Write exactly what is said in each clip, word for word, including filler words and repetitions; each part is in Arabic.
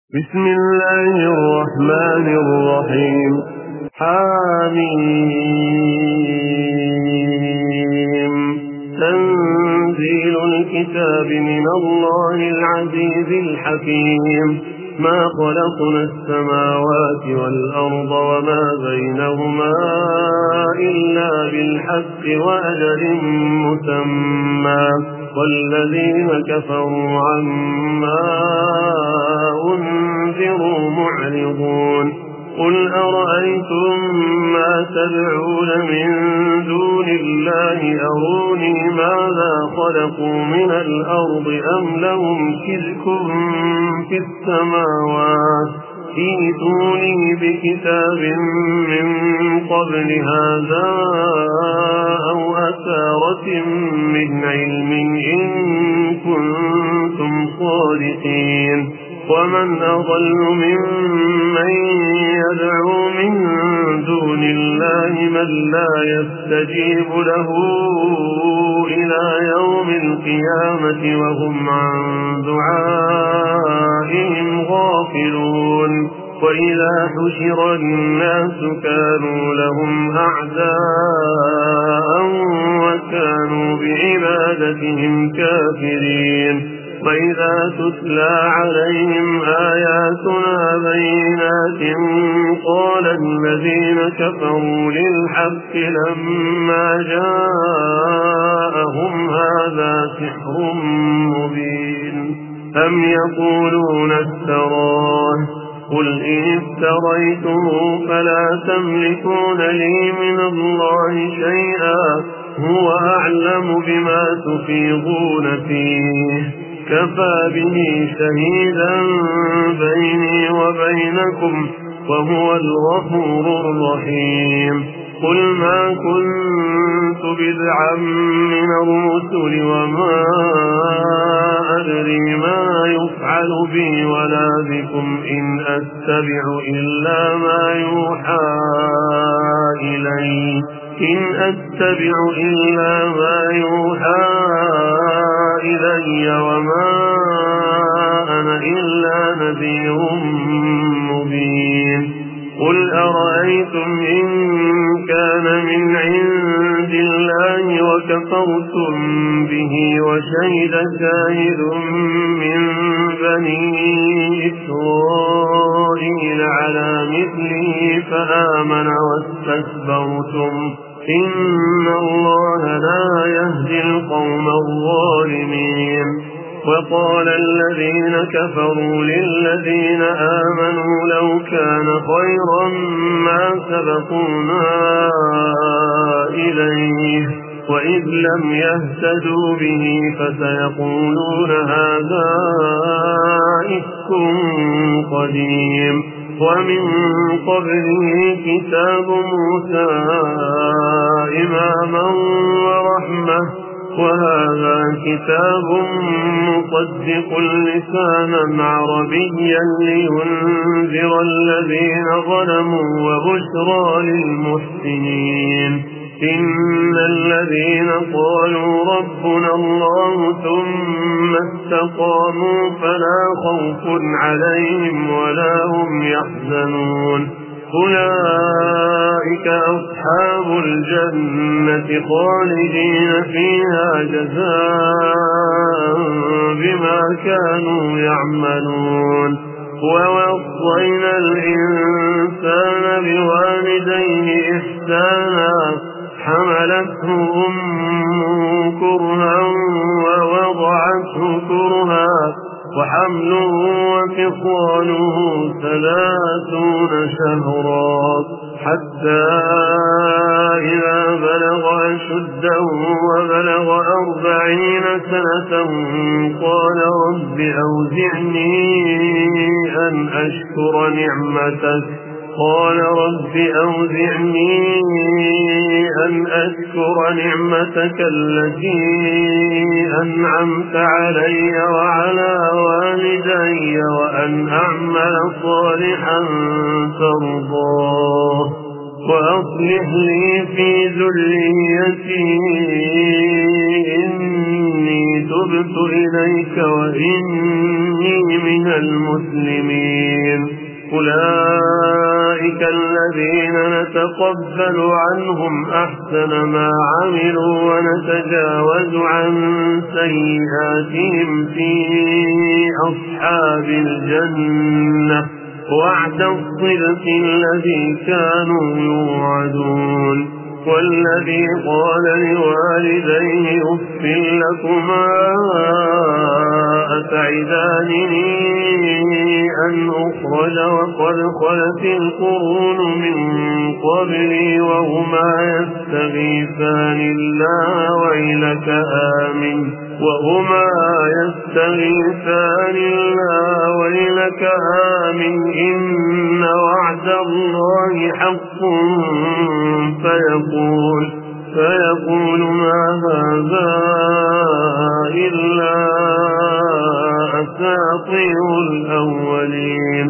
بسم الله الرحمن الرحيم. حميم. تنزيل الكتاب من الله العزيز الحكيم. ما خلقنا السماوات والأرض وما بينهما إلا بالحق وأجل مسمى، والذين كفروا عما أنذروا معرضون. قل أرأيتم ما تدعون من دون الله أروني ماذا خلقوا من الأرض أم لهم شرك في السماوات، ائتوني بكتاب من قبل هذا أو أثارة من علم إن كنتم صادقين. ومن أضل ممن يدعو من دون الله من لا يستجيب له إلى يوم القيامة وهم عن دعائهم غافلون. وإذا حشر الناس كانوا لهم أعداء وكانوا بعبادتهم كافرين. وإذا تتلى عليهم آياتنا بينات قال الذين كفروا للحق لما جاءهم هذا سحر مبين. أم يقولون افتراه، قل إن افتريته فلا تملكون لي من الله شيئا، هو أعلم بما تفيضون فيه، كفى به شهيدا بيني وبينكم وهو الغفور الرحيم. قل ما كنت بدعا من الرسل وما أدري ما يفعل بي ولا بكم إن أتبع إلا ما يوحى إلي إن أتبع إلا ما يوحى إلي وما أنا إلا نذير مبين. قل أرأيتم إن كان من عند الله وكفرتم به وشهد شاهد من بني إسرائيل على مثله فآمن واستكبرتم إن الله لا يهدي القوم الظالمين. وقال الذين كفروا للذين آمنوا لو كان خيرا ما سبقونا إليه وإذ لم يهتدوا به فسيقولون هذا إفك قديم. ومن قبله كتاب موسى إماما ورحمة، وهذا كتاب مصدق لسانا عربيا لينذر الذين ظلموا وبشرى للمحسنين. إن الذين قالوا ربنا الله ثم استقاموا فلا خوف عليهم ولا هم يحزنون. أولئك أصحاب الجنة خالدين فيها جزاء بما كانوا يعملون. ووصينا الإنسان بوالديه إحسانا، حملته أمه كرها ووضعته كرها وحمله وفصاله ثلاثون شهرا حتى إذا بلغ أشده وبلغ أربعين سنة قال رب أوزعني أن أشكر نعمتك قال رب أوزعني أن أشكر نعمتك التي أنعمت علي وعلى والدي وأن أعمل صالحا ترضاه وأصلح لي في ذريتي إني تبت إليك وإني من المسلمين أولئك الذين نتقبل عنهم أحسن ما عملوا ونتجاوز عن سيئاتهم في أصحاب الجنة وعد الصدق الذي كانوا يوعدون والذي قال لوالديه أف لكما أتعدانني أن أخرج وقد خلت القرون من قبلي وهما يستغيثان الله ويلك آمن وهما يستغيثان الله ويلك آمن إن وعد الله حق فيقول فيقول ما هذا إلا أساطير الأولين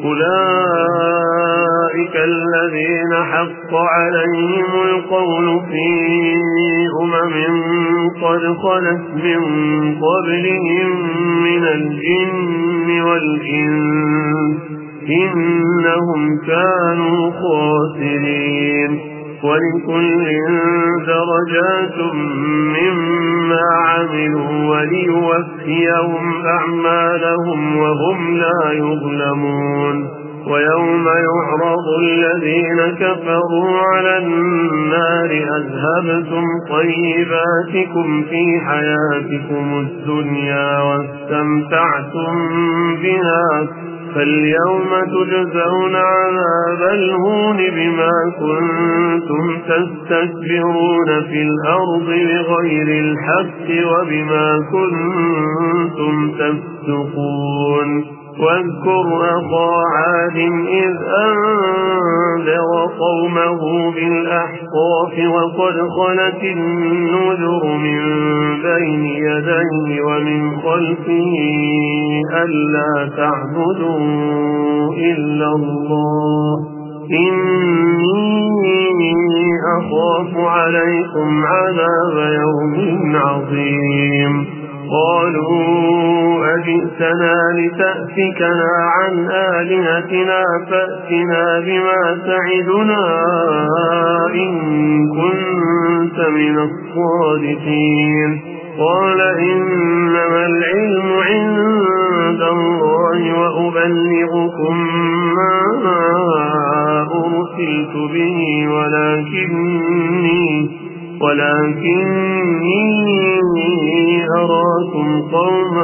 أولئك الذين حق عليهم القول في أمم قد خلت من قبلهم من الجن والإنس إنهم كانوا خاسرين ولكل درجات مما عملوا وليوفيهم أعمالهم وهم لا يظلمون ويوم يعرض الذين كفروا على النار أذهبتم طيباتكم في حياتكم الدنيا واستمتعتم بها فاليوم تجزون عذاب الهون بما كنتم تستكبرون في الأرض بغير الحق وبما كنتم تفسقون واذكر أخا عاد إذ أنذر قومه بالأحقاف وقد خلت النذر من بين يديه ومن خلفه ألا تعبدوا إلا الله إني أخاف عليكم عذاب يوم عظيم قالوا أجئتنا لتأفكنا عن آلهتنا فأتنا بما تعدنا إن كنت من الصادقين قال إنما العلم عند الله وأبلغكم ما أرسلت به ولكني ولكني أراكم قوما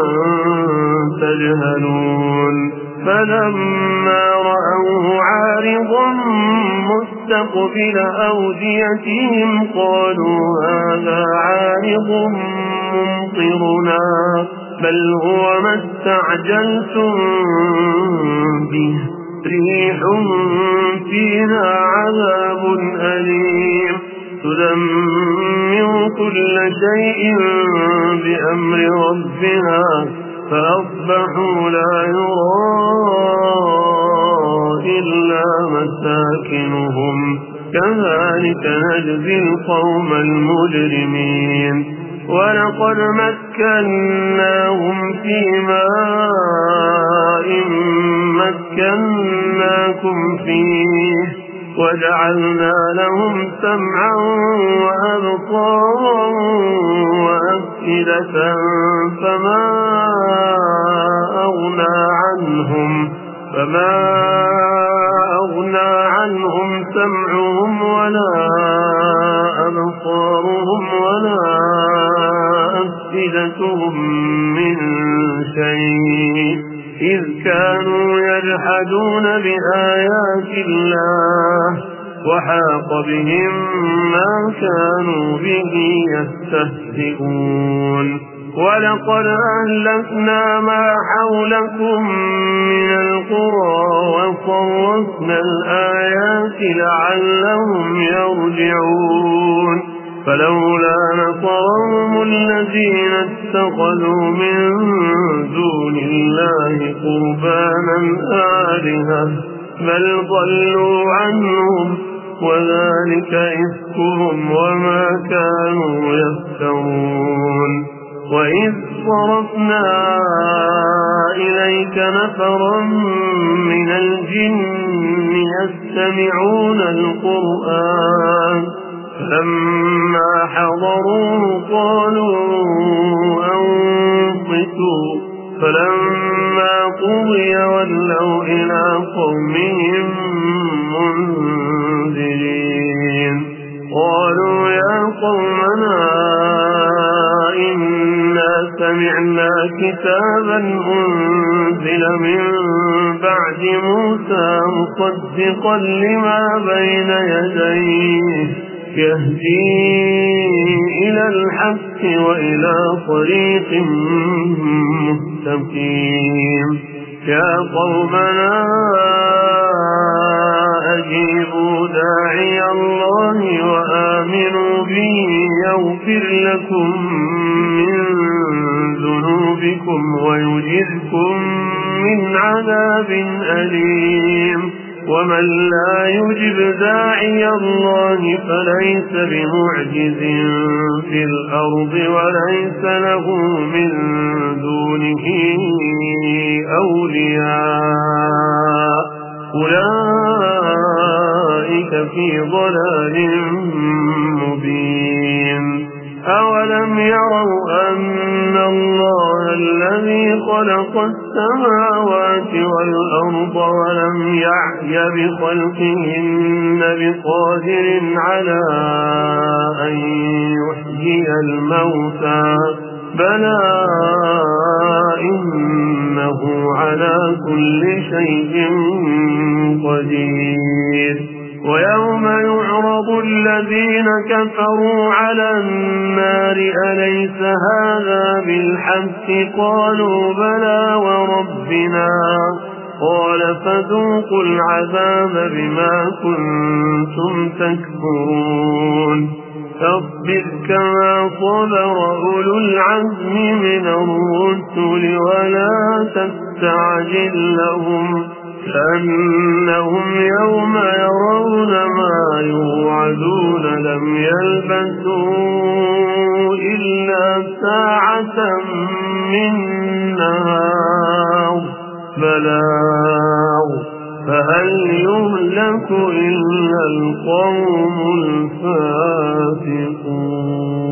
تجهلون فلما رأوه عارضا مستقبل أوديتهم قالوا هذا عارض ممطرنا بل هو ما استعجلتم به ريح فيها عذاب أليم تدمر كل شيء بأمر ربها فأصبحوا لا يرى إلا مساكنهم كذلك نجزي القوم المجرمين ولقد مكناهم في ماء مكناكم فيه وجعلنا لهم سمعا وأبصارا وأفئدة فما أغنى عنهم فما أغنى عنهم سمعهم ولا أبصارهم ولا أفئدتهم من شيء إذ كانوا يجحدون بآيات الله وحاق بهم ما كانوا به يستهزئون ولقد أهلكنا ما حولكم من القرى وصرفنا الآيات لعلهم يرجعون فلولا نصرهم الذين اتخذوا من دون الله قربانا آلهة بل ضلوا عنهم وذلك إفكهم وما كانوا يفترون وإذ صرفنا إليك نفرا من الجن يستمعون القرآن فلما حضروه قالوا أنصتوا فلما قضي ولوا إلى قومهم منذرين قالوا يا قومنا إنا سمعنا كتابا أنزل من بعد موسى مصدقا لما بين يديه يهدي إلى الحق وإلى طريق مستقيم يا قومنا أجيبوا داعي الله وآمنوا به يغفر لكم من ذنوبكم ويجركم من عذاب أليم ومن لا يجب داعي الله فليس بمعجز في الأرض وليس له من دونه أولياء أولئك في ضلال مبين أولم يروا أن الله الذي خلق السماوات والأرض ولم يعي بخلقهن بقادر على أن يحيي الموتى بلى إنه على كل شيء قدير ويوم يعرض الذين كفروا على النار أليس هذا بالحق قالوا بلى وربنا قال فذوقوا العذاب بما كنتم تكفرون فاصبر كما صبر أولو العزم من الرسل ولا تستعجل لهم كأنهم يوم يرون ما يوعدون لم يلبثوا إلا ساعة من نهار بلاغ فهل يهلك إلا القوم الفاسقون.